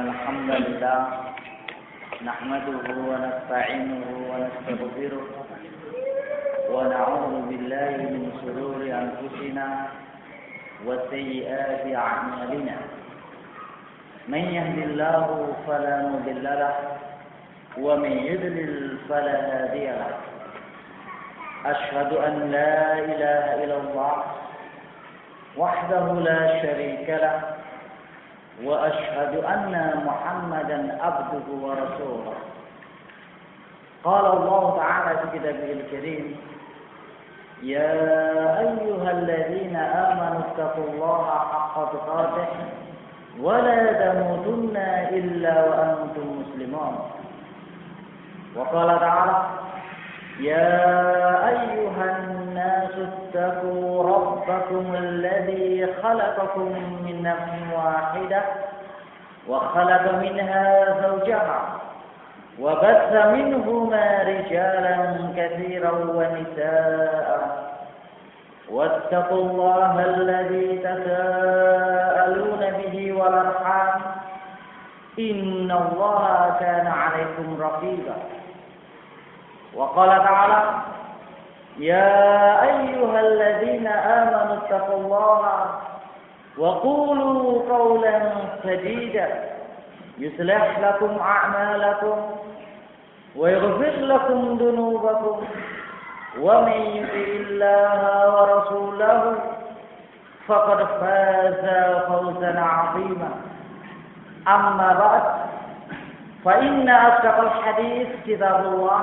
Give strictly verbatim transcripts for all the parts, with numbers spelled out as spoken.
الحمد لله نحمده ونستعينه ونستغفره ونعوذ بالله من شرور أنفسنا وسيئات أعمالنا من يهد الله فلا مضل له ومن يضلل فلا هادي له أشهد أن لا إله إلا الله وحده لا شريك له وأشهد أن محمدا عبده ورسوله قال الله تعالى في كتابه الكريم يا أيها الذين آمنوا اتقوا الله حق تقاته ولا تموتن إلا وأنتم مسلمون وقال تعالى يا أيها الناس اتقوا ربكم الذي خلقكم من نفس واحدة وخلق منها زوجها وبث منهما رجالا كثيرا ونساء واتقوا الله الذي تساءلون به والأرحام إن الله كان عليكم رقيبا وقال تعالى يا أيها الذين آمنوا اتقوا الله وقولوا قولا سديدا يصلح لكم أعمالكم ويغفر لكم ذنوبكم ومن يطع الله ورسوله فقد فاز فوزا عظيما أما بعد فإن أصدق الحديث كتاب الله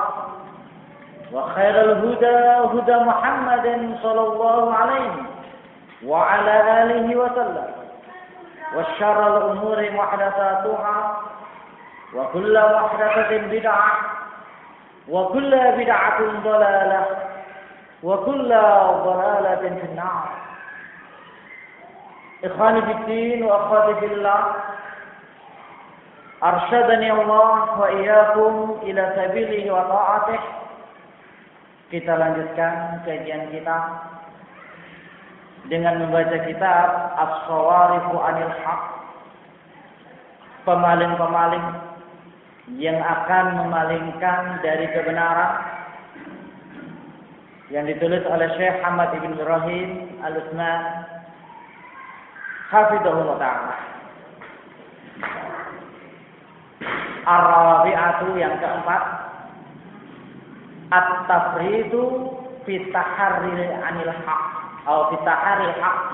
وخير الهدى هدى محمد صلى الله عليه وعلى آله وسلم وشر الأمور محدثاتها وكل محدثة بدعة وكل بدعة ضلالة وكل ضلالة في النار إخواني في الدين وأخواتي في الله أرشدني الله وإياكم إلى سبيله وطاعته. Kita lanjutkan kajian kita dengan membaca kitab As-Sawarifu Anil Haq, pemaling-pemaling yang akan memalingkan dari kebenaran, yang ditulis oleh Syekh Hamad ibn Ibrahim Al-Utsman hafizahullah ta'ala. Ar-Rabi'atu yang keempat, At-tafridu fi taharril anil haq atau fi taharril haqqi.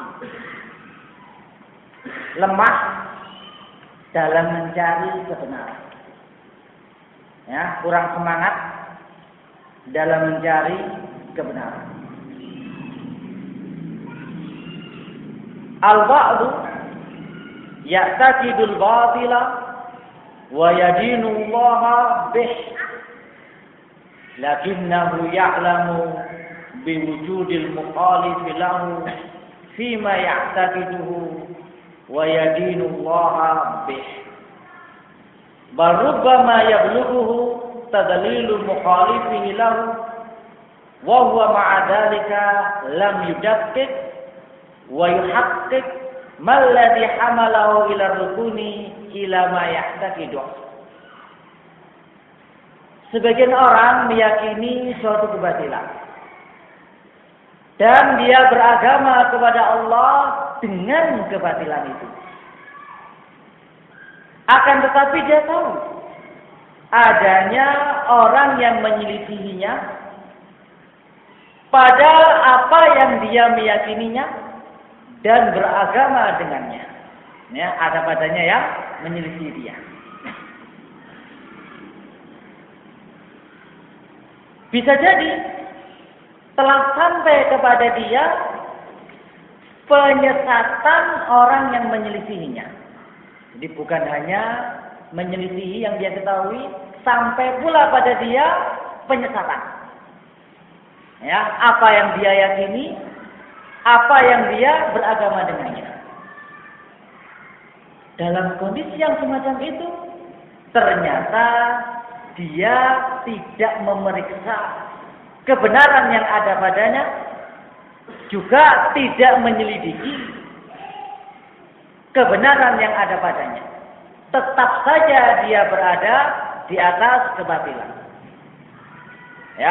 Lemah dalam mencari kebenaran. Ya, kurang semangat dalam mencari kebenaran. Al-ba'du ya'taqidul batila wa yadinu Allah bih. Lakinnahu ya'lamu biwujudil mukhalif lahu fima ya'taqiduhu wa yadinu Allah bih. Bal rubbama yablughuhu tadlilul mukhalifi lahu wa huwa ma'a dhalika lam yudaqqiq wa yuhaqqiq ma alladhi hamalahu ila rukuni ila ma ya'taqiduhu. Sebagian orang meyakini suatu kebatilan dan dia beragama kepada Allah dengan kebatilan itu. Akan tetapi dia tahu adanya orang yang menyelisihinya pada apa yang dia meyakininya dan beragama dengannya. Ya, ada padanya yang menyelisih dia. Bisa jadi telah sampai kepada dia penyesatan orang yang menyelisihinya. Jadi bukan hanya menyelisihi yang dia ketahui, sampai pula pada dia penyesatan. Ya, apa yang dia yakini, apa yang dia beragama dengannya. Dalam kondisi yang semacam itu, ternyata dia tidak memeriksa kebenaran yang ada padanya, juga tidak menyelidiki kebenaran yang ada padanya. tetap saja dia berada di atas kebatilan. Ya.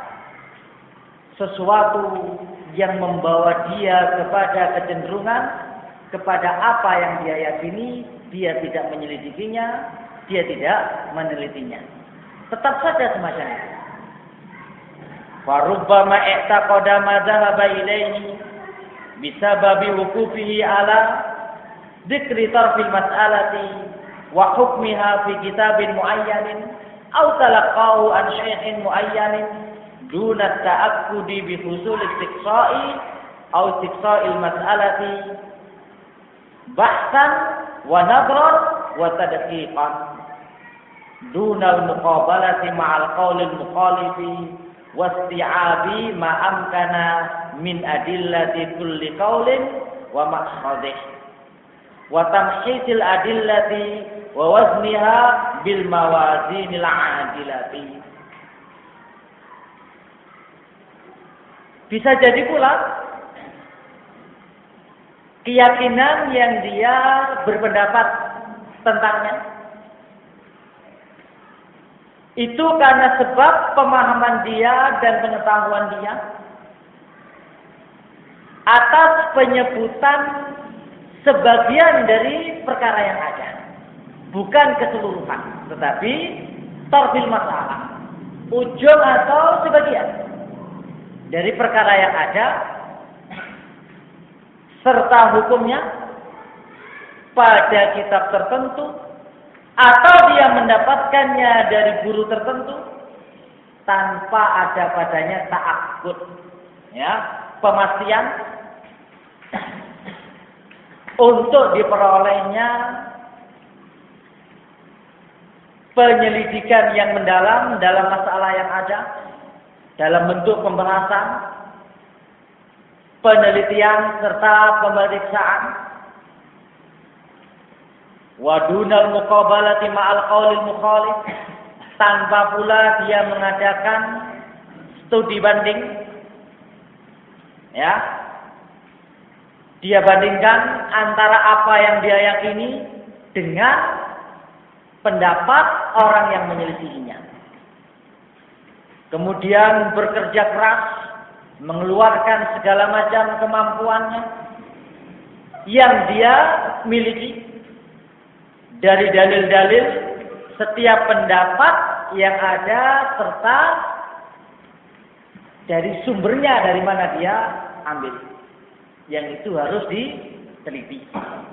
Sesuatu yang membawa dia kepada kecenderungan kepada apa yang dia yakini, dia tidak menyelidikinya, dia tidak menelitinya. Tetap saja semacam itu. Farubbama i'taqada ma dhahaba ilaihi bisababi wuqufihi ala dzikri tarfil mas'alati wa hukmiha fi kitabin muayyanin aw talaqahu an syai'in muayyanin duna ta'akkudi bi husul istiqsa'i aw istiqsa'il mas'alati bahsan wa nadran wa tadqiqan duna al-muqabalati ma'al qawli al-mukhalifi wasti'abi ma amkana min adillati kulli qawlin wa maqsadih wa tamhisil adillati wa wazniha bil mawazinil adilati. Bisa jadi pula keyakinan yang dia berpendapat tentangnya itu karena sebab pemahaman dia dan pengetahuan dia atas penyebutan sebagian dari perkara yang ada, bukan keseluruhan, tetapi tarfil masalah, ujung atau sebagian dari perkara yang ada serta hukumnya pada kitab tertentu atau dia mendapatkannya dari guru tertentu tanpa ada padanya ta'akkud, ya, pemastian untuk diperolehnya penyelidikan yang mendalam dalam masalah yang ada dalam bentuk pembahasan, penelitian serta pemeriksaan. Wa dunal muqabalati ma'al qaulil mukhalif, tanpa pula dia mengadakan studi banding, ya, dia bandingkan antara apa yang dia yakini dengan pendapat orang yang menyelisihinya. Kemudian bekerja keras mengeluarkan segala macam kemampuannya yang dia miliki dari dalil-dalil setiap pendapat yang ada serta dari sumbernya dari mana dia ambil. Yang itu harus diteliti.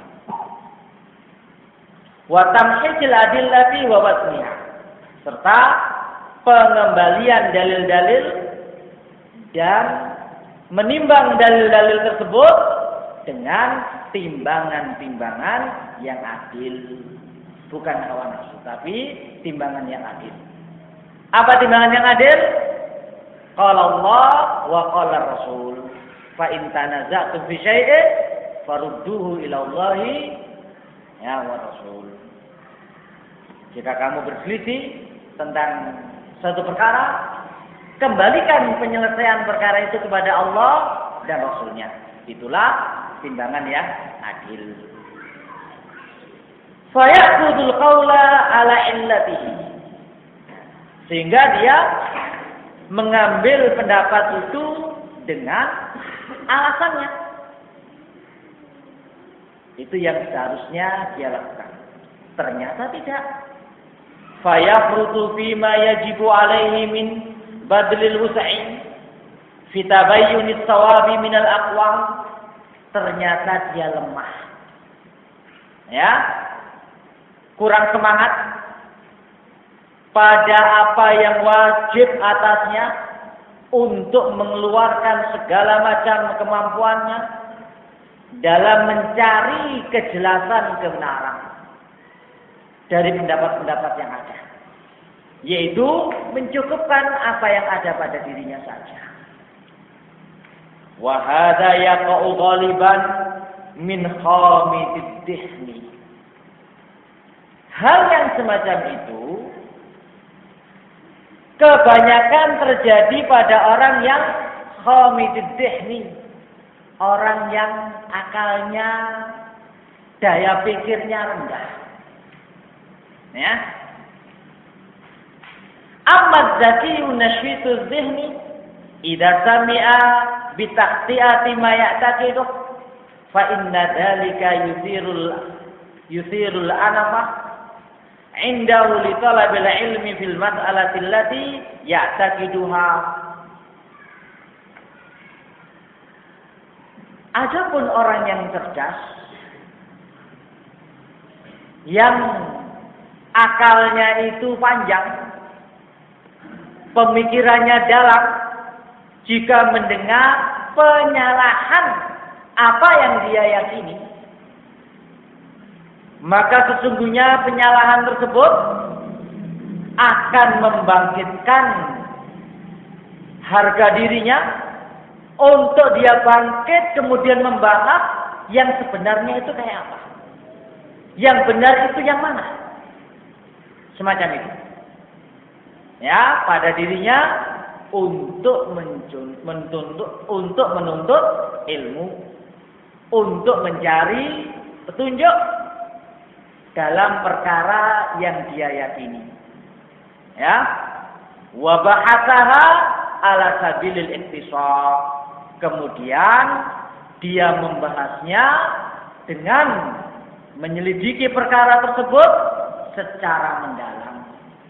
Wa tamhijil adillati wa wasniha, serta pengembalian dalil-dalil dan menimbang dalil-dalil tersebut dengan timbangan-timbangan yang adil. Bukan hawa nafsu, tapi timbangan yang adil. Apa timbangan yang adil? Qala Allah wa qala Rasul. Fa in tanaza'tum fi syai'in farudduhu ila Allahi ya wa Rasul. Jika kamu berselisih tentang suatu perkara, kembalikan penyelesaian perkara itu kepada Allah dan Rasulnya. Itulah timbangan yang adil. Fayaqudul qawla ala illatihi, sehingga dia mengambil pendapat itu dengan alasannya. Itu yang seharusnya dia lakukan. Ternyata tidak. Fayafrutu fima yajibu alaihi min badlil wus'i fi tabayyunis sawabi minal aqwam. Ternyata dia lemah. Ya. Kurang semangat pada apa yang wajib atasnya untuk mengeluarkan segala macam kemampuannya dalam mencari kejelasan kebenaran dari pendapat-pendapat yang ada, yaitu mencukupkan apa yang ada pada dirinya saja. Wa hadza yaqa'u ghaliban min khamidid dihni. Hal yang semacam itu kebanyakan terjadi pada orang yang khamidid dihni, orang yang akalnya, daya pikirnya rendah. Ya. Amma zakiyu nashwitu dhihni idza sami'a bi taqti'ati ma ya'taqidu fa inna dhalika yusirul yusirul anafa indahu li talabil ilmi fil mas'alati allati ya'taqiduha. Adapun orang yang cerdas yang akalnya itu panjang, pemikirannya dalam, jika mendengar penyalahan apa yang dia yakini, maka sesungguhnya penyalahan tersebut akan membangkitkan harga dirinya untuk dia bangkit kemudian membahas yang sebenarnya itu kayak apa, yang benar itu yang mana, semacam itu. Ya, pada dirinya untuk menuntut, untuk menuntut ilmu, untuk mencari petunjuk dalam perkara yang dia yakini. Ya, wa bahasaha ala sabilil iktisab. Kemudian dia membahasnya dengan menyelidiki perkara tersebut secara mendalam.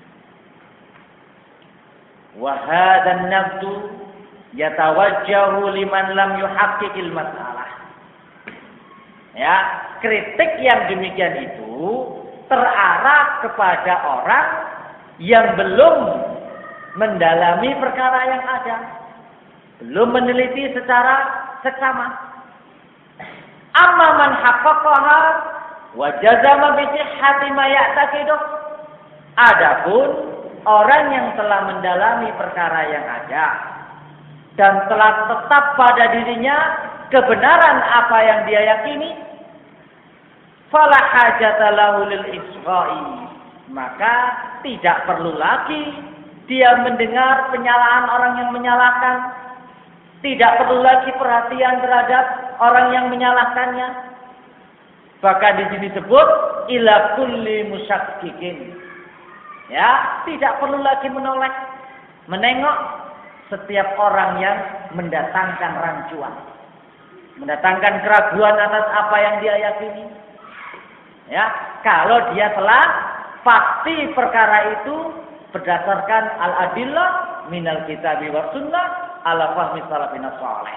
Wa hadan nafsu yatawajjahu liman lam yuhaqqiqil masalah. Ya, kritik yang demikian itu terarah kepada orang yang belum mendalami perkara yang ada, belum meneliti secara seksama. Amma man haqqaqaha wa jazama bi sihhati ma ya'taqidu. Adapun orang yang telah mendalami perkara yang ada dan telah tetap pada dirinya kebenaran apa yang dia yakini, fala hajata lahu lil isgha'i, maka tidak perlu lagi dia mendengar penyalahan orang yang menyalahkan, tidak perlu lagi perhatian terhadap orang yang menyalahkannya. Bahkan di sini disebut ila kulli musyakkikin. Ya, tidak perlu lagi menoleh, menengok setiap orang yang mendatangkan rancuan, mendatangkan keraguan atas apa yang dia yakini. Ya, kalau dia telah pasti perkara itu berdasarkan al-adillah minal kitabi wa sunnah ala fahmi salafina salih.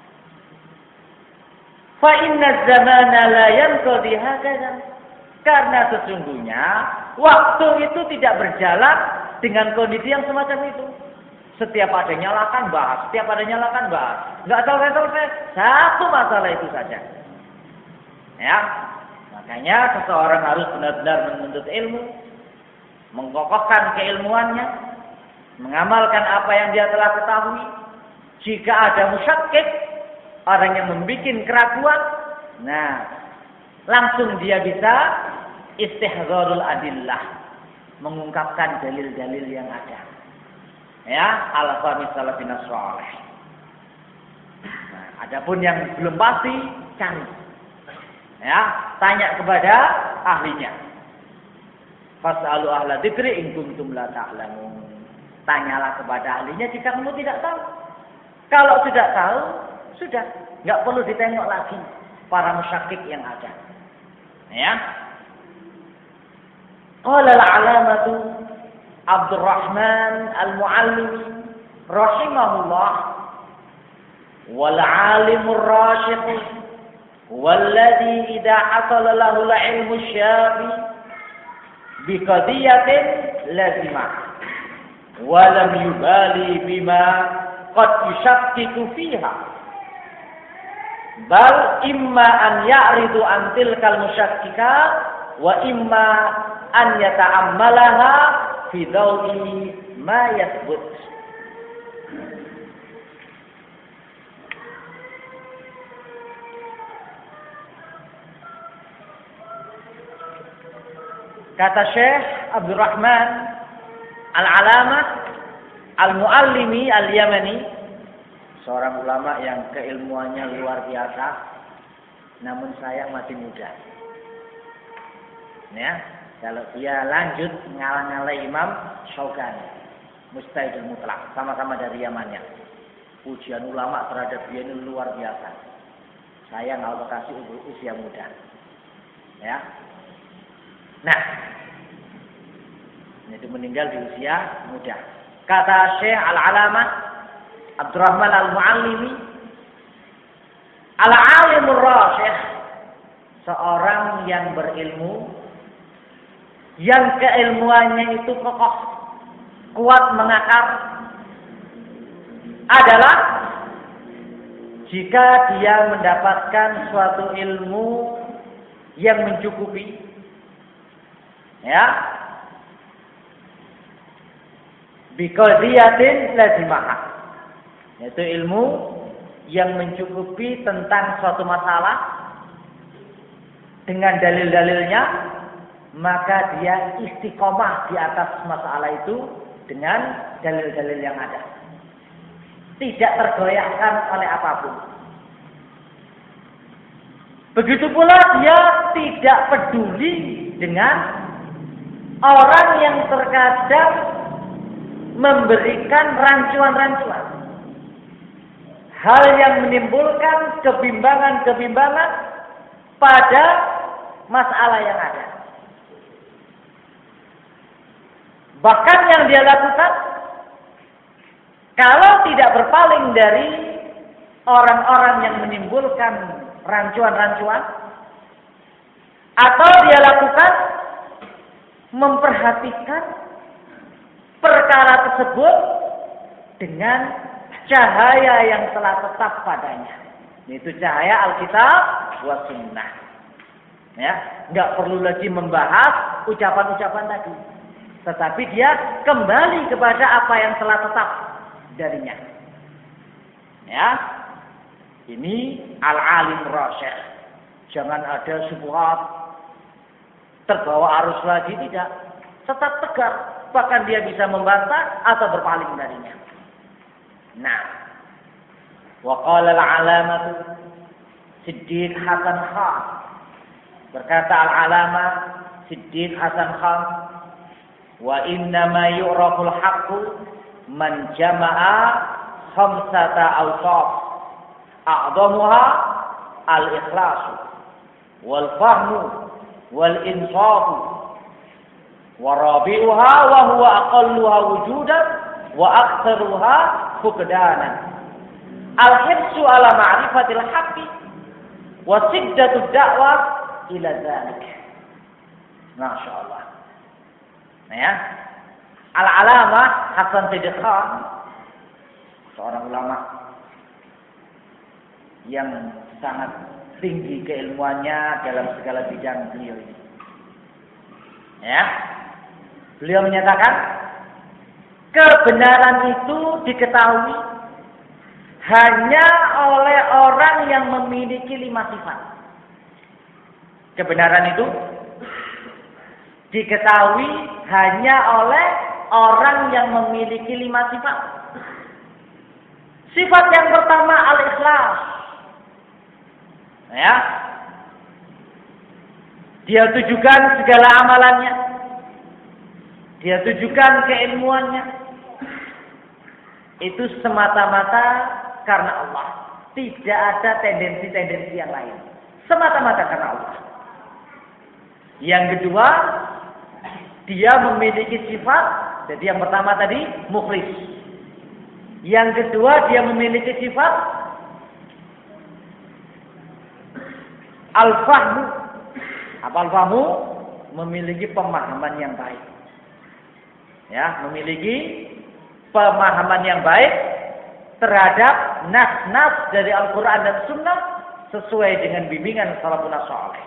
Fa inna zamana la yanqadi hakadha. Karena sesungguhnya waktu itu tidak berjalan dengan kondisi yang semacam itu. Setiap ada nyalakan bahas, setiap ada nyalakan bahas. Enggak selesai-selesai satu masalah itu saja. Ya. Makanya seseorang harus benar-benar menuntut ilmu, mengkokohkan keilmuannya, mengamalkan apa yang dia telah ketahui. Jika ada musyakkik, orang yang membuat keraguan, nah, langsung dia bisa istihzarul adillah, mengungkapkan dalil-dalil yang ada. Ya, al-fahmi salafina shalih. Nah, adapun yang belum pasti, cari. Ya, tanya kepada ahlinya. Fas'alu ahla dzikri in kuntum la ta'lamun. Tanyalah kepada ahlinya jika kamu tidak tahu. Kalau sudah tahu, sudah, enggak perlu ditengok lagi para musyakkik yang ada. Ya. Qala al-'alamatu Abdurrahman al-Muallimi rahimahullah wal 'alimur rasyid walladhi idza hasala lahu al-'ilmu syafi bi qadiyatin lazima wa lam yubali bima qad yushakkiku fiha bal imma an ya'ridu an tilkal musyakkikat wa imma an yata'ammalaha fi dawi ma yathbut. Kata Syekh Abdurrahman Al-Alamah Al-Muallimi Al-Yamani, seorang ulama yang keilmuannya luar biasa, namun sayang masih muda. Ya, Kalau dia lanjut ngalang-ngalai Imam Syaukani, Mustahidul Mutlaq, sama-sama dari Yamannya. Pujian ulama terhadap dia ini luar biasa. Sayang Allah kasih usia muda. Ya. Nah, itu meninggal di usia muda. Kata Syekh Al-Alamah Abdurrahman Al-Muallimi, Al-Alimur Rasyih, seorang yang berilmu, yang keilmuannya itu kokoh, kuat mengakar, adalah jika dia mendapatkan suatu ilmu yang mencukupi, ya, biqadiyatin lazimah, yaitu ilmu yang mencukupi tentang suatu masalah dengan dalil-dalilnya, maka dia istiqomah di atas masalah itu dengan dalil-dalil yang ada, tidak tergoyahkan oleh apapun. Begitu pula dia tidak peduli dengan orang yang terkadang memberikan rancuan-rancuan, hal yang menimbulkan kebimbangan-kebimbangan pada masalah yang ada. Bahkan yang dia lakukan, kalau tidak berpaling dari orang-orang yang menimbulkan rancuan-rancuan, atau dia lakukan memperhatikan perkara tersebut dengan cahaya yang telah tetap padanya, yaitu cahaya Alkitab wa Sunnah. Ya, nggak perlu lagi membahas ucapan-ucapan tadi, tetapi dia kembali kepada apa yang telah tetap darinya. Ya, ini al-alim rasyih. Jangan ada syubhat, terbawa arus lagi, tidak. Tetap tegar, bahkan dia bisa membantah atau berpaling darinya. Nah, wa qala al-alamatu Siddiq Hasan Khan, berkata al-alamah Siddiq Hasan Khan, wa inna ma yu'raful haqqu man jama'a khamsata awsaf a'dhamuha al-ikhlas wal fahmu wal insafu wa rabi'uha wa huwa aqalluha wujudan wa aktsaruha fuqdanan al-hirsu ala ma'rifatil haqqi wa siddatud da'wah ila dzalik. Masyaallah. Nah, ya. Al-Alamah Hasan Siddiq Khan, seorang ulama yang sangat tinggi keilmuannya dalam segala bidang beliau ini. Ya. Beliau menyatakan kebenaran itu diketahui hanya oleh orang yang memiliki lima sifat. Kebenaran itu diketahui hanya oleh orang yang memiliki lima sifat. Sifat yang pertama al-ikhlas. Ya. Dia tujukan segala amalannya. Dia tujukan keilmuannya. Itu semata-mata karena Allah. Tidak ada tendensi-tendensi yang lain. Semata-mata karena Allah. Yang kedua, dia memiliki sifat, jadi yang pertama tadi mukhlis. Yang kedua, dia memiliki sifat al-fahmu. Apa al-fahmu? Memiliki pemahaman yang baik. Ya, memiliki pemahaman yang baik terhadap nas-nas dari Al-Quran dan Sunnah sesuai dengan bimbingan salafun saleh.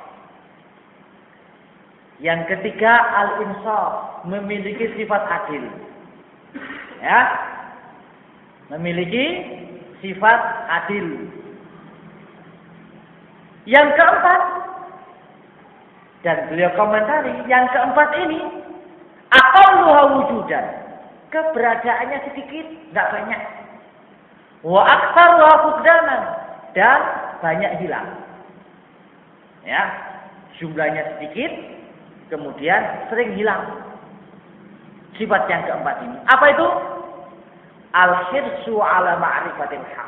Yang ketiga al-insaf, memiliki sifat adil. Ya. Memiliki sifat adil. Yang keempat, dan beliau komentari, yang keempat ini aqalluha wujudan, keberadaannya sedikit, enggak banyak. Wa aktsaruha fuqdanan, dan banyak hilang. Ya, jumlahnya sedikit, kemudian sering hilang. Sifat yang keempat ini. Apa itu? Al-hirsu ala ma'rifatil haq.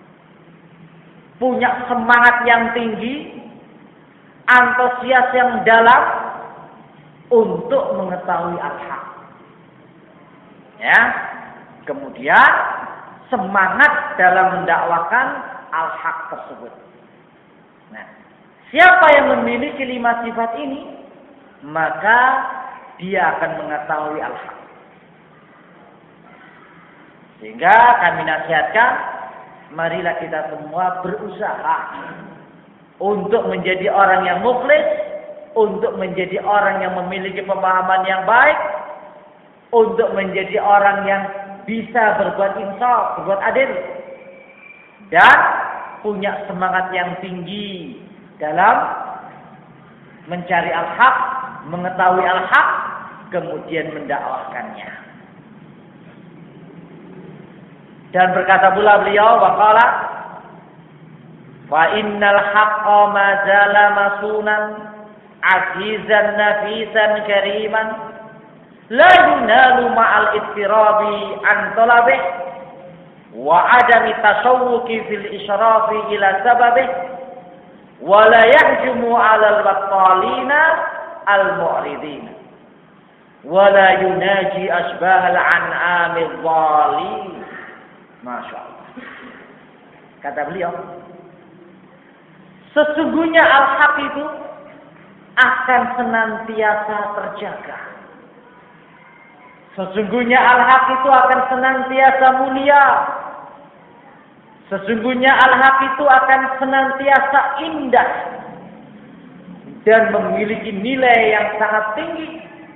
Punya semangat yang tinggi, antusias yang dalam untuk mengetahui al-haq. Ya. Kemudian semangat dalam mendakwakan al-haq tersebut. Nah, siapa yang memiliki lima sifat ini, maka dia akan mengetahui al-haq. Sehingga kami nasihatkan, marilah kita semua berusaha untuk menjadi orang yang mukhlis, untuk menjadi orang yang memiliki pemahaman yang baik, untuk menjadi orang yang bisa berbuat insaf, berbuat adil, dan punya semangat yang tinggi dalam mencari al-haq, mengetahui al-haq, kemudian mendakwahkannya. Dan berkata pula beliau, waqala fa innal haqqa ma zala masunan azizan nafisan kariman la yunalu ma'al ittirabi an talabih wa adami tasawwuki fil israfi ila sababih wa la yahjumu 'ala al-battalina al-mu'ridin wa la yunaji asbahal an'amil dhalin. Masya Allah. Kata beliau, sesungguhnya al-haq itu akan senantiasa terjaga. Sesungguhnya al-haq itu akan senantiasa mulia. Sesungguhnya al-haq itu akan senantiasa indah dan memiliki nilai yang sangat tinggi.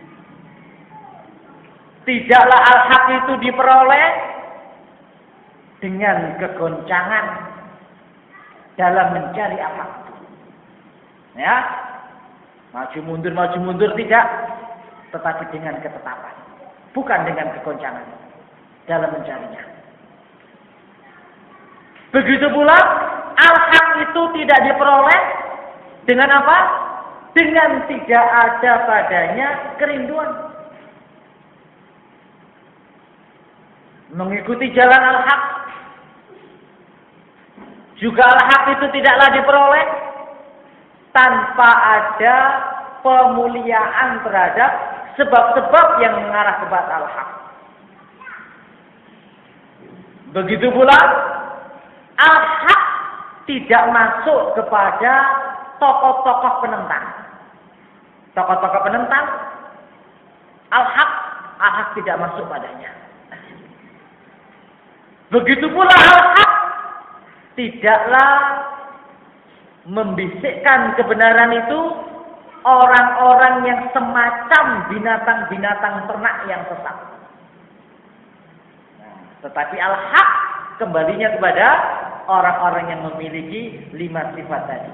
Tidaklah al-haq itu diperoleh dengan kegoncangan dalam mencari al-haq. Ya, maju mundur maju mundur tidak, tetapi dengan ketetapan, bukan dengan kegoncangan dalam mencarinya. Begitu pula al-haq itu tidak diperoleh dengan apa? Dengan tidak ada padanya kerinduan. Mengikuti jalan al-haq. Juga al-haq itu tidaklah diperoleh tanpa ada pemuliaan terhadap sebab-sebab yang mengarah kepada al-haq. Begitu pula al-haq tidak masuk kepada tokoh-tokoh penentang. Tokoh-tokoh penentang al-haq, al-haq tidak masuk padanya. Begitu pula al-haq tidaklah membisikkan kebenaran itu orang-orang yang semacam binatang-binatang ternak yang sesat. Nah, tetapi al-haq kembalinya kepada orang-orang yang memiliki lima sifat tadi.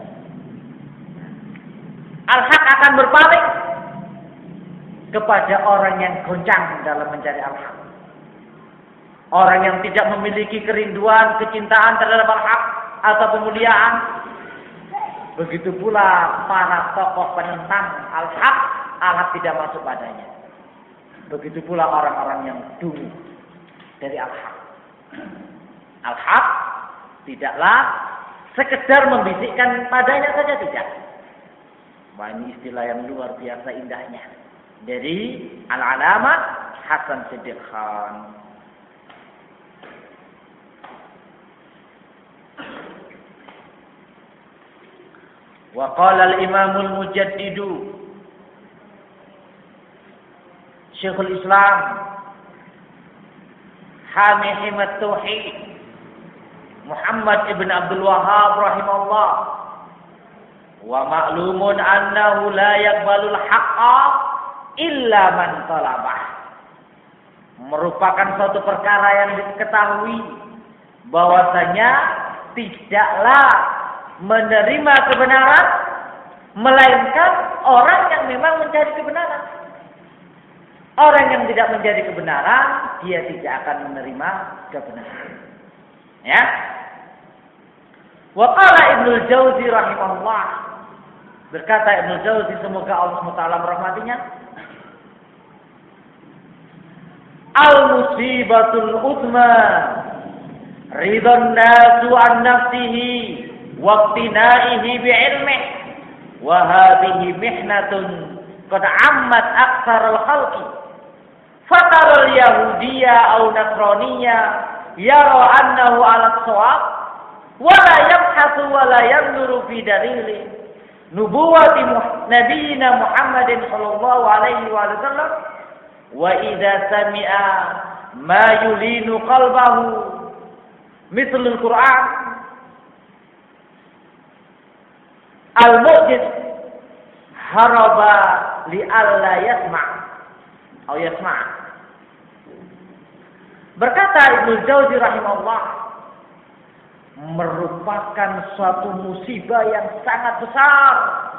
Al-haq akan berpaling kepada orang yang goncang dalam mencari al-haq. Orang yang tidak memiliki kerinduan, kecintaan terhadap al-haq atau pemuliaan. Begitu pula para tokoh penentang al-haq, al-haq tidak masuk padanya. Begitu pula orang-orang yang dulu dari al-haq. Al-haq tidaklah sekedar membisikkan padanya saja, tidak. Wah, ini istilah yang luar biasa indahnya. Dari Al-Alamah Hasan Siddiq Khan. Wa qala al-Imam al-Mujaddid Syekhul Islam Hami Himat Tauhid Muhammad ibn Abdul Wahhab rahimahullah, wa ma'lumun annahu la yaqbalul haqqa illa man talabah. Merupakan suatu perkara yang diketahui bahwasanya tidaklah menerima kebenaran melainkan orang yang memang mencari kebenaran. Orang yang tidak mencari kebenaran, dia tidak akan menerima kebenaran. Ya. Wa qala Ibnu Jauzi rahimahullah, Berkata Ibnu Jauzi, semoga Allah subhanahu wa taala merahmatinya, al-musibatul utma ridhan nasu an nafsihi waqtinaihi bi'ilmihi wa hadhihi mihnatun qad ammat aktsar al-khalqi fatara al-yahudiyya aw nasraniyya yara annahu 'ala as-shawab wa la yabhathu wa la yanzuru fi dalili nubuwwati nabiyina Muhammadin sallallahu alaihi wa sallam wa idza sami'a ma yulinu qalbahu mithlul Qur'an al-mu'jiz haraba li alla yasma' atau yasma'. Berkata Ibnu Jauzi rahimahullah, merupakan suatu musibah yang sangat besar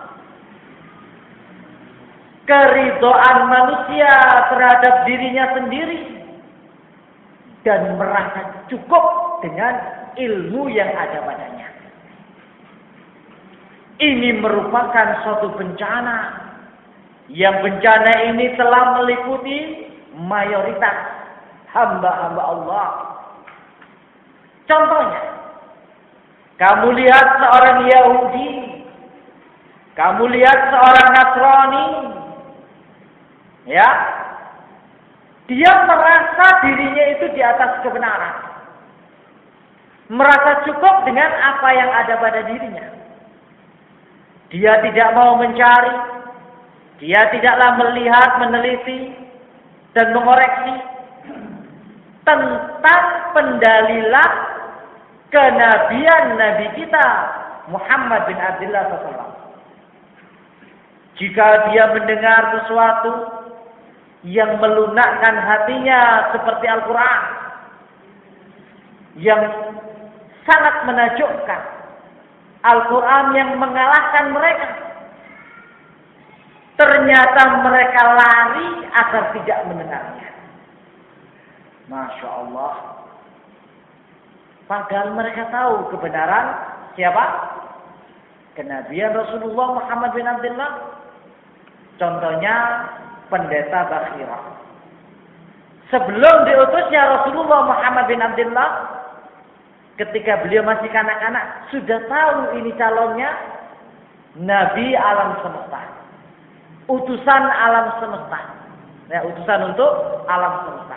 keridhaan manusia terhadap dirinya sendiri dan merasa cukup dengan ilmu yang ada padanya. Ini merupakan suatu bencana yang bencana ini telah meliputi mayoritas hamba-hamba Allah. Contohnya, kamu lihat seorang Yahudi, kamu lihat seorang Nasrani, ya, dia merasa dirinya itu di atas kebenaran, merasa cukup dengan apa yang ada pada dirinya. Dia tidak mau mencari, dia tidaklah melihat, meneliti, dan mengoreksi tentang pendalilan kenabian Nabi kita Muhammad bin Abdullah shallallahu alaihi wasallam. Jika dia mendengar sesuatu yang melunakkan hatinya seperti Al-Quran, yang sangat menakjubkan, Al-Quran yang mengalahkan mereka, ternyata mereka lari agar tidak mendengarnya. Masya Allah. Padahal mereka tahu kebenaran siapa? Kenabian Rasulullah Muhammad bin Abdullah. Contohnya pendeta Bakhira. Sebelum diutusnya Rasulullah Muhammad bin Abdullah, ketika beliau masih kanak-kanak, sudah tahu ini calonnya Nabi alam semesta, utusan alam semesta, ya, utusan untuk alam semesta.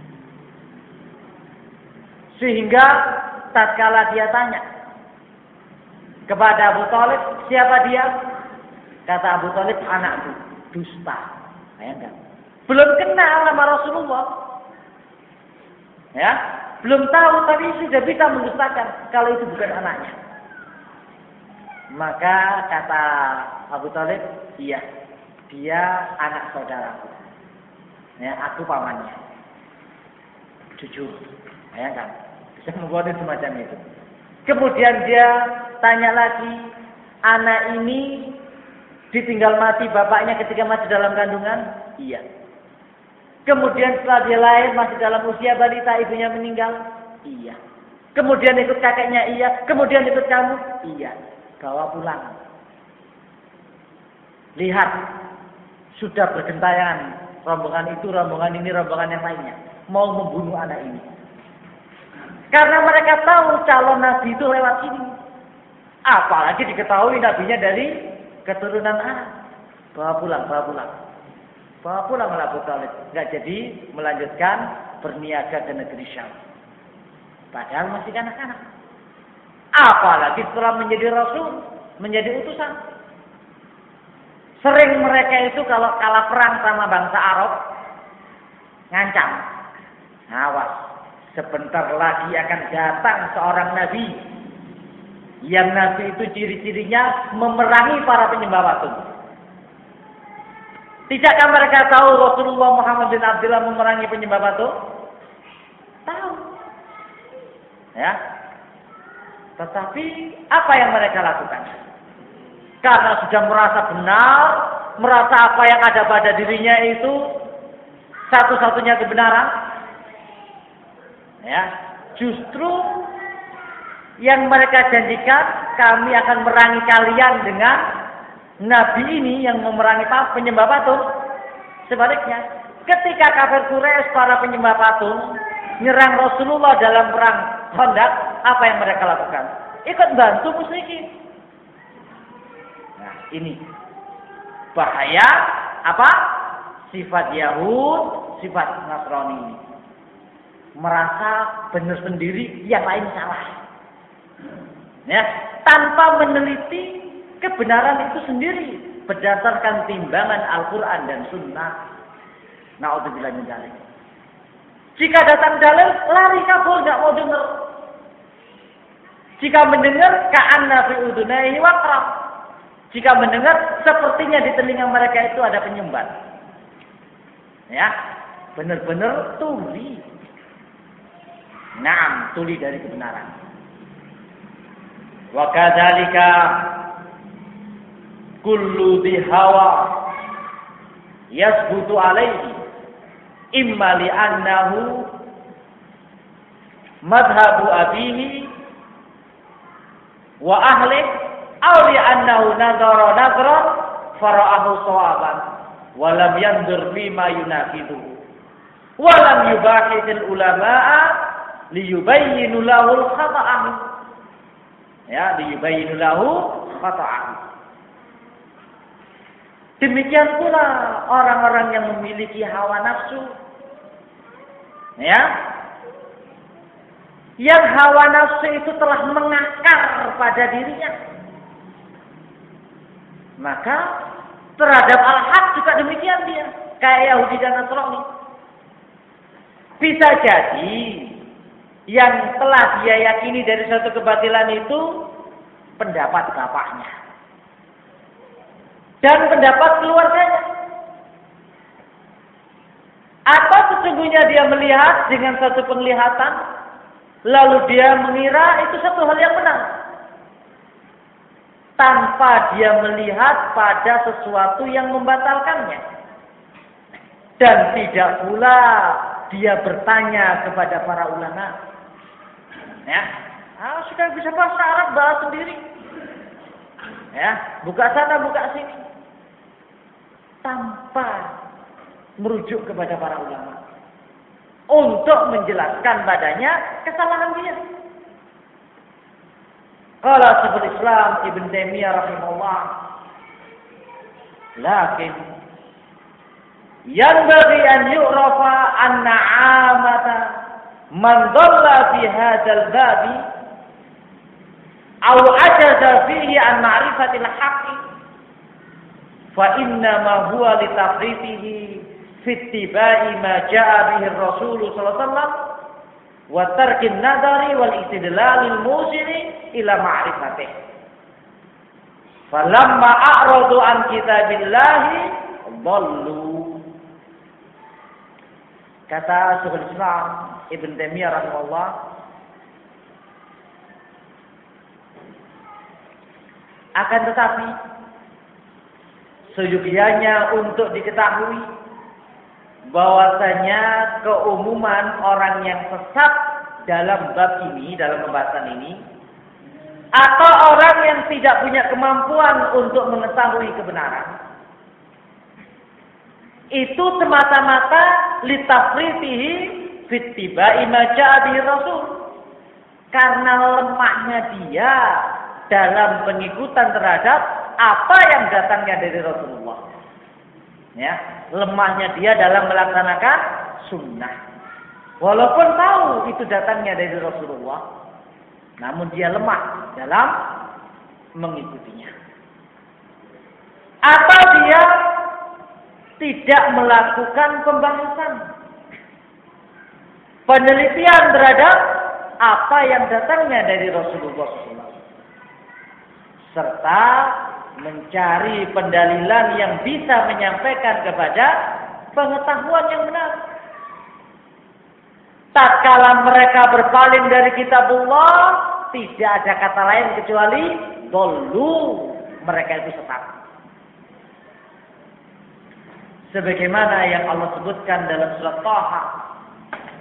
Sehingga tatkala dia tanya kepada Abu Thalib, siapa dia? Kata Abu Thalib, anakku, dusta. Bayangkan, belum kenal nama Rasulullah, ya, belum tahu, tapi sudah bisa mendustakan kalau itu bukan anaknya. Maka kata Abu Thalib, iya, dia anak saudaraku, ya, aku pamannya. Jujur, bayangkan, bisa membuat semacam itu. Kemudian dia tanya lagi, anak ini ditinggal mati bapaknya ketika masih dalam kandungan? Iya. Kemudian setelah dia lahir masih dalam usia balita, ibunya meninggal? Iya. Kemudian ikut kakeknya? Iya. Kemudian ikut kamu? Iya. Bawa pulang. Lihat, sudah bergentayangan rombongan itu, rombongan ini, rombongan yang lainnya, mau membunuh anak ini. Karena mereka tahu calon nabi itu lewat sini. Apalagi diketahui nabinya dari keturunan Arab. Bawa pulang, bawa pulang. Bawa pulang Abu Thalib. Enggak jadi melanjutkan berniaga ke negeri Syam. Padahal masih kanak-kanak. Apalagi setelah menjadi rasul, menjadi utusan. Sering mereka itu kalau kalah perang sama bangsa Arab, ngancam. Awas, sebentar lagi akan datang seorang nabi. Yang nabi itu ciri-cirinya memerangi para penyembah patung. Tidakkah mereka tahu Rasulullah Muhammad bin Abdullah memerangi penyembah patung? Tahu. Ya. Tetapi apa yang mereka lakukan? Karena sudah merasa benar, merasa apa yang ada pada dirinya itu satu-satunya kebenaran. Ya, justru yang mereka janjikan, kami akan merangi kalian dengan Nabi ini yang memerangi penyembah patung. Sebaliknya, ketika kafir Quraisy, para penyembah patung, nyerang Rasulullah dalam perang Khandaq, apa yang mereka lakukan? Ikut bantu musyrikin. Nah, ini bahaya apa? Sifat Yahud, sifat Nasrani ini. Merasa benar sendiri, yang lain salah. Ya, tanpa meneliti kebenaran itu sendiri berdasarkan timbangan Al-Quran dan Sunnah. Na'udzubillah min dzalik. Jika datang dalil, lari kabur, tidak mau dengar. Jika mendengar, ka'anna fi udunaihi waqrab. Jika mendengar, sepertinya di telinga mereka itu ada penyumbat. Ya, benar-benar tuli. Naam, tuli dari kebenaran. Wa kadzalika kullu bihawa yasbutu alaihi imma li'annahu madhabu abihi wa ahli aw li'annahu nadhara nadhran fara'ahu sawaban wa lam yandur fima yunafiduhu wa lam yubahidil ulama'a liyubayyinu lahu al-khata'ah. Ya, liyubayyinu lahu khata'ah. Demikian pula orang-orang yang memiliki hawa nafsu. Ya. Yang hawa nafsu itu telah mengakar pada dirinya. Maka terhadap al-haq juga demikian dia. Kayak Yahudi dan Nasrani. Bisa jadi yang telah dia yakini dari suatu kebatilan itu pendapat bapaknya. Dan pendapat keluarganya. Atau sesungguhnya dia melihat dengan satu penglihatan, lalu dia mengira itu satu hal yang benar. Tanpa dia melihat pada sesuatu yang membatalkannya. Dan tidak pula dia bertanya kepada para ulama. Ya, ah, sudah bisa bahasa Arab, bahas sendiri. Ya, buka sana, buka sini. Tanpa merujuk kepada para ulama untuk menjelaskan padanya kesalahan dia. Qala Syekhul Islam Ibn Taimiyah rahimahullah, lakin yanbaghi an yu'rafa anna 'amata man dhalla fi hadzal babi aw ajaza fihi an ma'rifatil haqqi fa inna ma huwa li tafritihi fi ittiba'i ma ja'a bihi ar-rasul sallallahu alaihi wasallam wa tarkin nadari wal istidlalil musiri ila ma'rifatih. Falamma a'radu an kitabillahi dhallu. Kata Syekhul Islam Ibn Taimiyah rahimahullah, akan tetapi seyogianya untuk diketahui bahwasanya keumuman orang yang sesat dalam bab ini, dalam pembahasan ini, atau orang yang tidak punya kemampuan untuk mengetahui kebenaran, itu semata-mata litafritihi fittiba'i ma ja'a bihi Rasul, karena lemahnya dia dalam pengikutan terhadap apa yang datangnya dari Rasulullah. Ya, lemahnya dia dalam melaksanakan sunnah. Walaupun tahu itu datangnya dari Rasulullah, namun dia lemah dalam mengikutinya. Atau dia tidak melakukan pembahasan, penelitian terhadap apa yang datangnya dari Rasulullah shallallahu alaihi wasallam, serta mencari pendalilan yang bisa menyampaikan kepada pengetahuan yang benar. Tatkala mereka berpaling dari kitabullah, tidak ada kata lain kecuali dhallu, mereka itu sesat. Sebagaimana yang Allah sebutkan dalam surat Thaha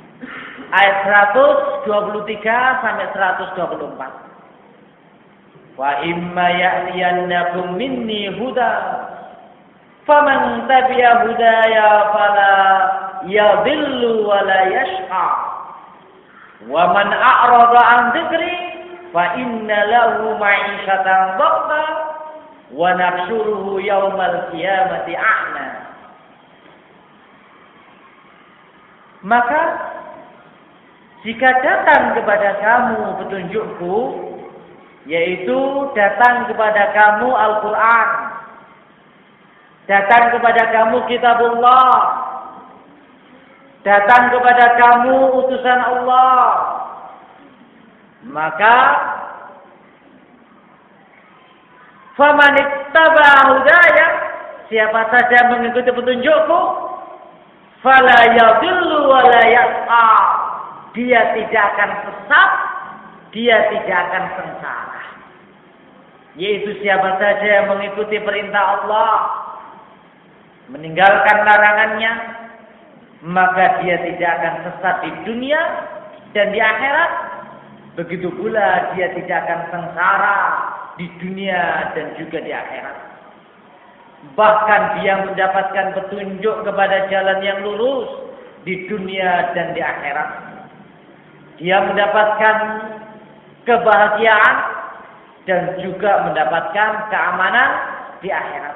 ayat seratus dua puluh tiga sampai seratus dua puluh empat. Fa imma ya'tiyannakum minni huda faman tabi'a hudaya fala yadhillu wa la yashqa wa man a'rada an dzikri fa inna lahu ma'isyatan dhanka wa nahsyuruhu yaumal qiyamati a'ma. Maka jika datang kepada kamu petunjukku, yaitu datang kepada kamu Al-Quran, datang kepada kamu Kitabullah, datang kepada kamu utusan Allah, maka faman ittaba'a hudaya, siapa saja mengikuti petunjukku, fala yadhillu wa la yashqa, dia tidak akan sesat, dia tidak akan sengsara. Yaitu siapa saja yang mengikuti perintah Allah, meninggalkan larangannya, maka dia tidak akan sesat di dunia dan di akhirat. Begitu pula dia tidak akan sengsara di dunia dan juga di akhirat. Bahkan dia mendapatkan petunjuk kepada jalan yang lurus di dunia dan di akhirat. Dia mendapatkan kebahagiaan dan juga mendapatkan keamanan di akhirat.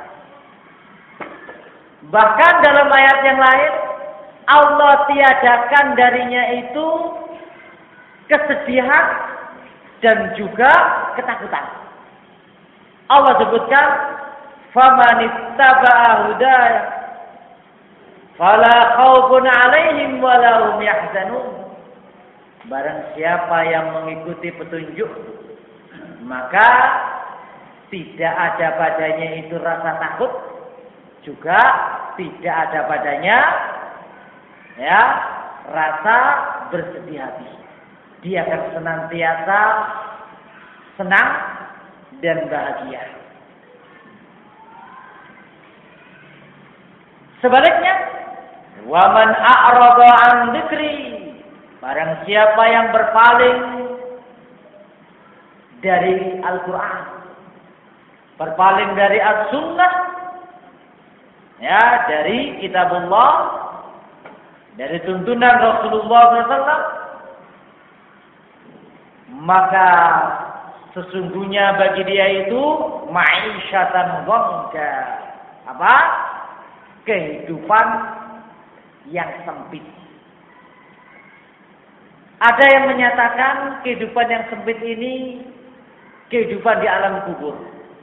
Bahkan dalam ayat yang lain, Allah tiadakan darinya itu kesedihan dan juga ketakutan. Allah sebutkan, faman ittaba'a hudaya fala khaufun 'alaihim wa la hum yahzanun. Barang siapa yang mengikuti petunjuk, maka tidak ada padanya itu rasa takut, juga tidak ada padanya ya rasa bersedih hati. Dia akan senantiasa senang dan bahagia. Sebaliknya, waman a'rada an dzikri, barang siapa yang berpaling dari Al-Quran, berpaling dari As-Sunnah, ya, dari Kitabullah, dari tuntunan Rasulullah shallallahu alaihi wasallam, maka sesungguhnya bagi dia itu ma'isyatan dhanka, apa? Kehidupan yang sempit. Ada yang menyatakan kehidupan yang sempit ini kehidupan di alam kubur.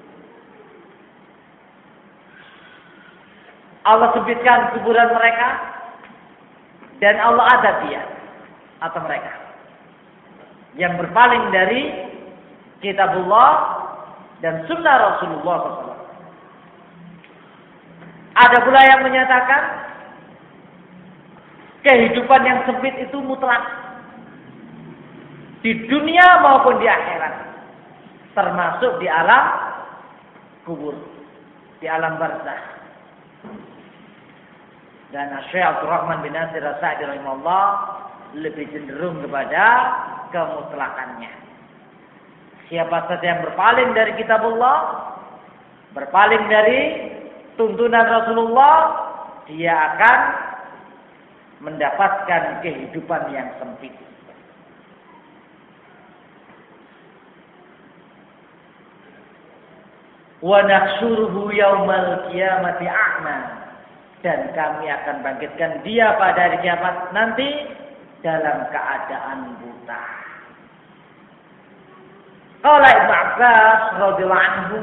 Allah sempitkan kuburan mereka dan Allah azab dia atau mereka yang berpaling dari Kitabullah dan Sunnah Rasulullah shallallahu alaihi wasallam. Ada pula yang menyatakan kehidupan yang sempit itu mutlak di dunia maupun di akhirat, termasuk di alam kubur, di alam barzakh. Dan Syekh Abdul Rahman bin Nasir As-Sa'di rahimahullah lebih cenderung kepada kemutlakannya. Siapa saja yang berpaling dari Kitabullah, berpaling dari tuntunan Rasulullah, dia akan mendapatkan kehidupan yang sempit. Wa nahsyuruhu yaumal qiyamati a'ma, dan kami akan bangkitkan dia pada hari kiamat nanti dalam keadaan buta. Qala Ibnu Abbas radhiyallahu anhu,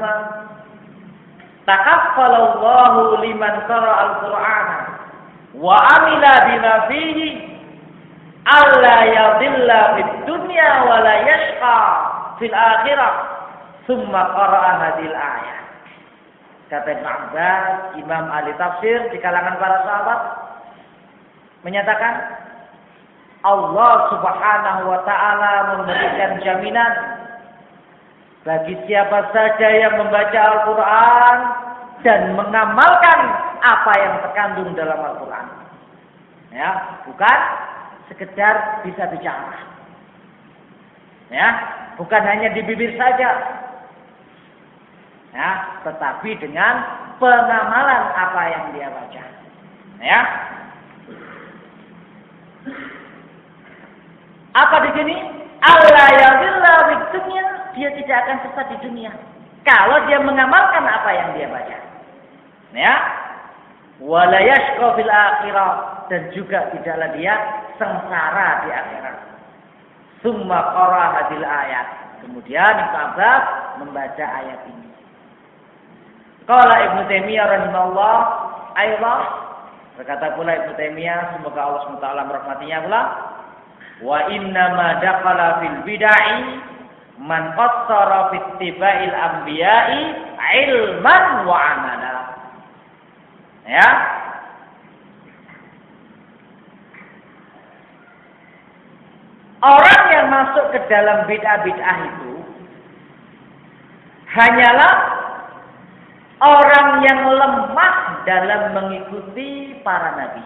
takaffalallahu liman qara al-Qur'ana wa amila bima fihi alla yadhilla fid dunya wa la yashqa fil akhirah, thumma qara'a hadhil ayat. Kata Ibnu Abbas, Imam ahli tafsir di kalangan para sahabat, menyatakan Allah Subhanahu wa taala memberikan jaminan bagi siapa saja yang membaca Al-Quran dan mengamalkan apa yang terkandung dalam Al-Quran. Ya, bukan sekedar bisa bicara. Ya, bukan hanya di bibir saja, Ya, tetapi dengan pengamalan apa yang dia baca. Ya. Apa di sini? Allah yadhilla fid dunya, dia tidak akan sesat di dunia kalau dia mengamalkan apa yang dia baca. Ya. Wala yashqa fil akhirah, dan juga tidaklah dia sengsara di akhirat. Summa qara hadil ayat. Kemudian Ibnu Abbas membaca ayat ini. Qala Ibnu Taimiyah rahimahullah, ayat berkata pula Ibnu Taimiyah, semoga Allah subhanahu wa taala merahmatinya pula, wa inna ma dakhala fil bid'ah man qassara fi ittiba'il anbiya'i ilman wa amala. Ya. Orang yang masuk ke dalam bid'ah-bid'ah itu hanyalah orang yang lemah dalam mengikuti para nabi.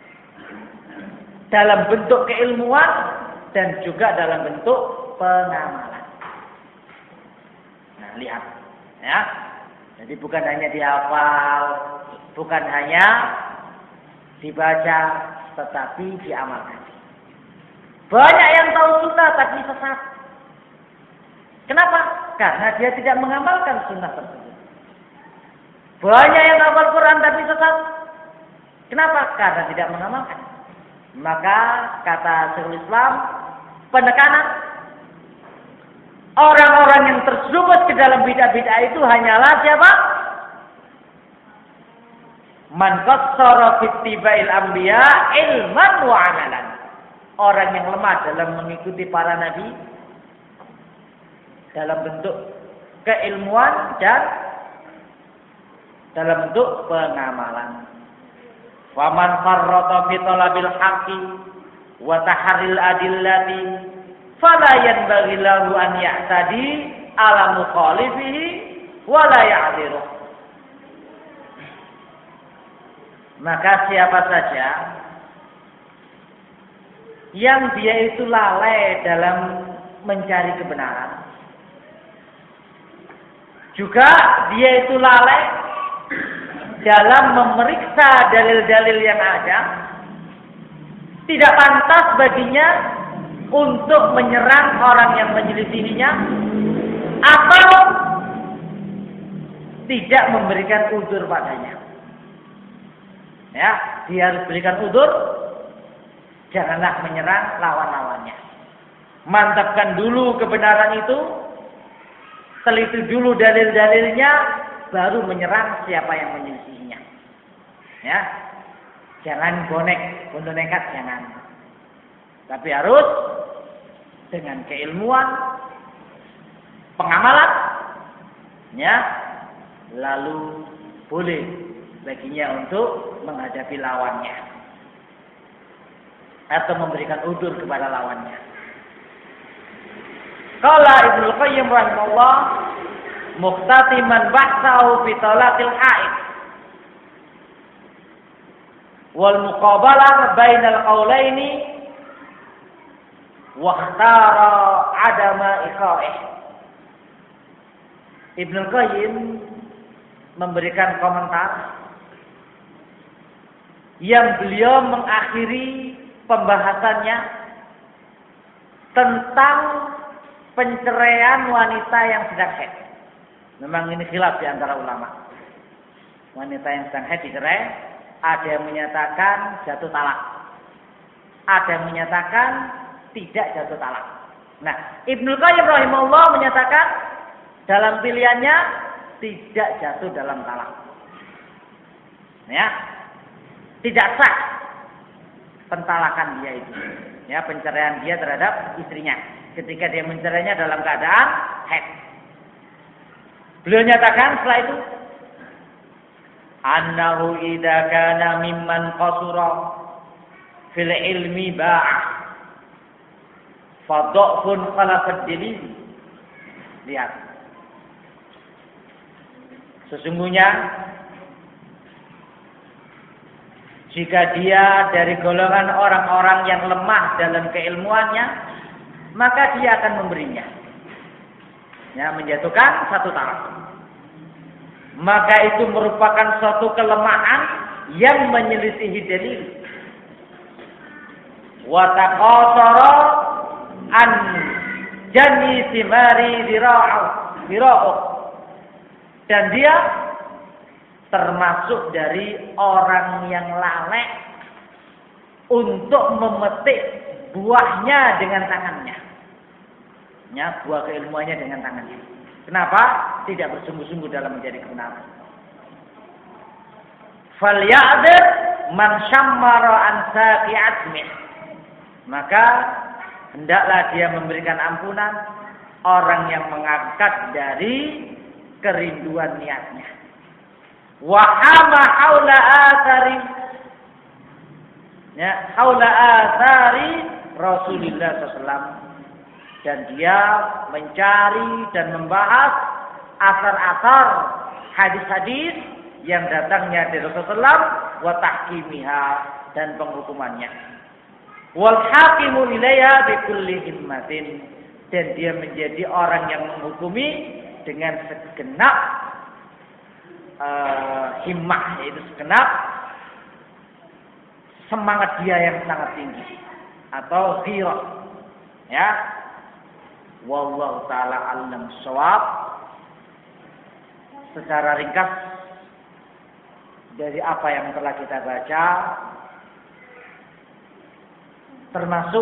Dalam bentuk keilmuan dan juga dalam bentuk pengamalan. Nah, lihat. Ya. Jadi bukan hanya dihafal, bukan hanya dibaca, tetapi diamalkan. Banyak yang tahu sunnah tapi sesat. Kenapa? Karena dia tidak mengamalkan sunnah tersebut. Banyak yang hafal Quran tapi sesat. Kenapa? Karena tidak mengamalkan. Maka kata Syekhul Islam, penekanan orang-orang yang terjerumus ke dalam bid'ah-bid'ah itu hanyalah siapa? Man qassara fi ittiba'il anbiya ilman wa amalan. Orang yang lemah dalam mengikuti para nabi dalam bentuk keilmuan dan dalam bentuk pengamalan. Faman farrata fi talabil haqqi wa taharril adillati fala yanbaghi lahu an ya'tadi ala mukhalifihi wa la ya'dhiru. Maka siapa saja yang dia itu lalai dalam mencari kebenaran, juga dia itu lalai dalam memeriksa dalil-dalil yang ada, tidak pantas baginya untuk menyerang orang yang menyelisihinya atau tidak memberikan udzur padanya. Ya, dia harus berikan udzur. Janganlah menyerang lawan-lawannya. Mantapkan dulu kebenaran itu, teliti dulu dalil-dalilnya, baru menyerang siapa yang menyelisihinya. Ya, jangan bonek, bodoh nekat, jangan. Tapi harus dengan keilmuan, pengamalan, ya, lalu boleh baginya untuk menghadapi lawannya atau memberikan udzur kepada lawannya. Qala Ibnu Qayyim rahimahullah, muqtatiman bahsahu fi talatil haid wal muqabalah bainal qaulaini wa ikhtara adama iqa'ih. Ibnu Qayyim memberikan komentar yang beliau mengakhiri pembahasannya tentang penceraian wanita yang sedang haid. Memang ini khilaf di antara ulama. Wanita yang sedang haid dicerai, ada yang menyatakan jatuh talak, ada yang menyatakan tidak jatuh talak. Nah, Ibnu Qayyim rahimahullah menyatakan dalam pilihannya tidak jatuh dalam talak. Ya, tidak sah pentalakan dia itu, ya, penceraian dia terhadap istrinya ketika dia mencerainya dalam keadaan haid. Beliau nyatakan setelah itu, annahu idza kana mimman qasura fil ilmi ba'ah fa dha'fun khalafad dalil. Lihat, sesungguhnya jika dia dari golongan orang-orang yang lemah dalam keilmuannya, maka dia akan memberinya, ya, menjatuhkan satu talak. maka itu merupakan suatu kelemahan yang menyelisihi dalil. Wa taqasara an jani simari dira'u dira'u, dan dia termasuk dari orang yang lalai untuk memetik buahnya dengan tangannya. Ya, buah keilmuannya dengan tangannya. Kenapa? Tidak bersungguh-sungguh dalam menjadi kebenaran. Falya'dir man syammara an saqi'atmih. Maka hendaklah dia memberikan ampunan orang yang mengangkat dari kerinduan niatnya. Wa hama haula athari, ya, haula athari Rasulullah sallallahu alaihi wasallam, dan dia mencari dan membahas asar-asar hadis-hadis yang datangnya dari Rasulullah wa tahkimiha, dan penghukumannya. Wal hakimu ilaiha bi kulli himmatin, dan dia menjadi orang yang menghukumi dengan segenap uh, himmah, yaitu segenap semangat dia yang sangat tinggi atau ghirah. Ya. Wallahu taala alam shawab. Secara ringkas dari apa yang telah kita baca, termasuk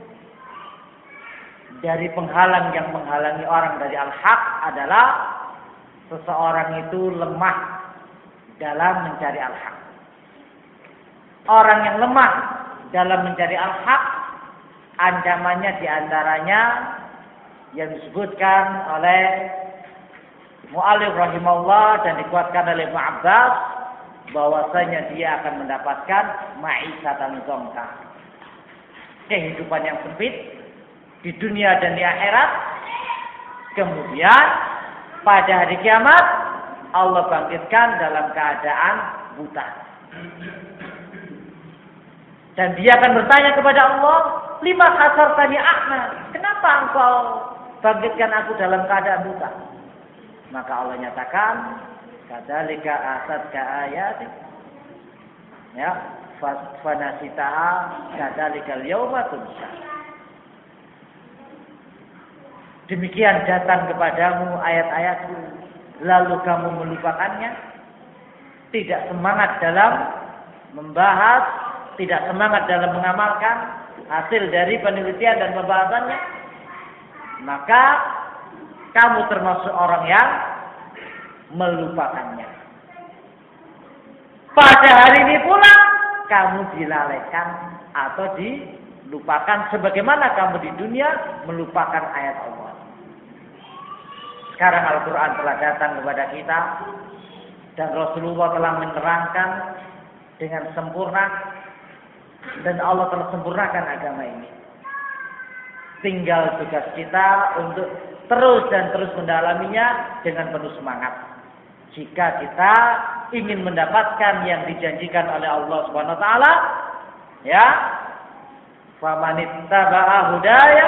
dari penghalang yang menghalangi orang dari al-haq adalah seseorang itu lemah dalam mencari al-haq. Orang yang lemah dalam mencari al-haq, ancamannya diantaranya yang disebutkan oleh Mu'allif rahimahullah dan dikuatkan oleh Ibnu Abbas, bahwasanya dia akan mendapatkan ma'isatan dzongka, kehidupan yang sempit di dunia dan di akhirat. Kemudian pada hari kiamat Allah bangkitkan dalam keadaan buta, dan dia akan bertanya kepada Allah, lima hasartani a'ma, kenapa engkau bangkitkan aku dalam keadaan buta? Maka Allah nyatakan, kadzalika asatka ayati, ya, fanasitaha kadzalikal yauma tunsa. Demikian datang kepadamu ayat-ayatku, lalu kamu melupakannya. Tidak semangat dalam membahas, tidak semangat dalam mengamalkan hasil dari penelitian dan pembahasannya, maka kamu termasuk orang yang melupakannya. Pada hari ini pula kamu dilalaikan atau dilupakan sebagaimana kamu di dunia melupakan ayat Allah. Sekarang Al-Quran telah datang kepada kita dan Rasulullah telah menerangkan dengan sempurna, dan Allah telah sempurnakan agama ini. Tinggal tugas kita untuk terus dan terus mendalaminya dengan penuh semangat. Jika kita ingin mendapatkan yang dijanjikan oleh Allah Subhanahu wa taala, ya, famanittaba'a hudaya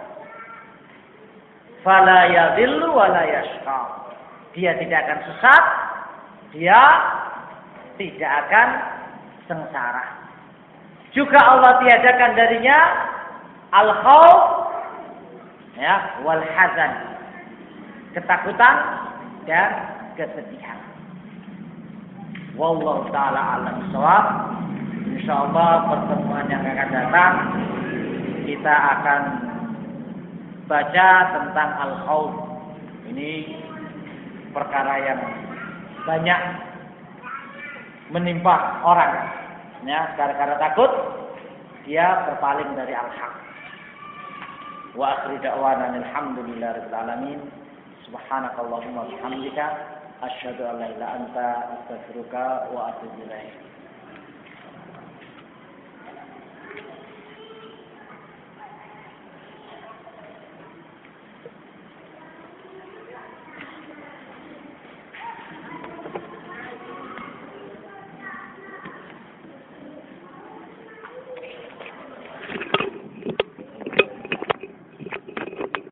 fala yadhillu wa la yashqa. Dia tidak akan sesat, dia tidak akan sengsara. Juga Allah tiadakan darinya al-khauf, ya, wal hazan, ketakutan dan kesedihan. Wallahu taala alam shawab. Insyaallah pertemuan yang akan datang kita akan baca tentang al-khauf. Ini perkara yang banyak menimpa orang, ya, gara-gara takut dia berpaling dari al-haq. Wa akhiru da'wana alhamdulillahirabbil alamin. Subhanakallahumma wa bihamdika asyhadu an la ilaha illa anta astaghfiruka wa atubu ilaik.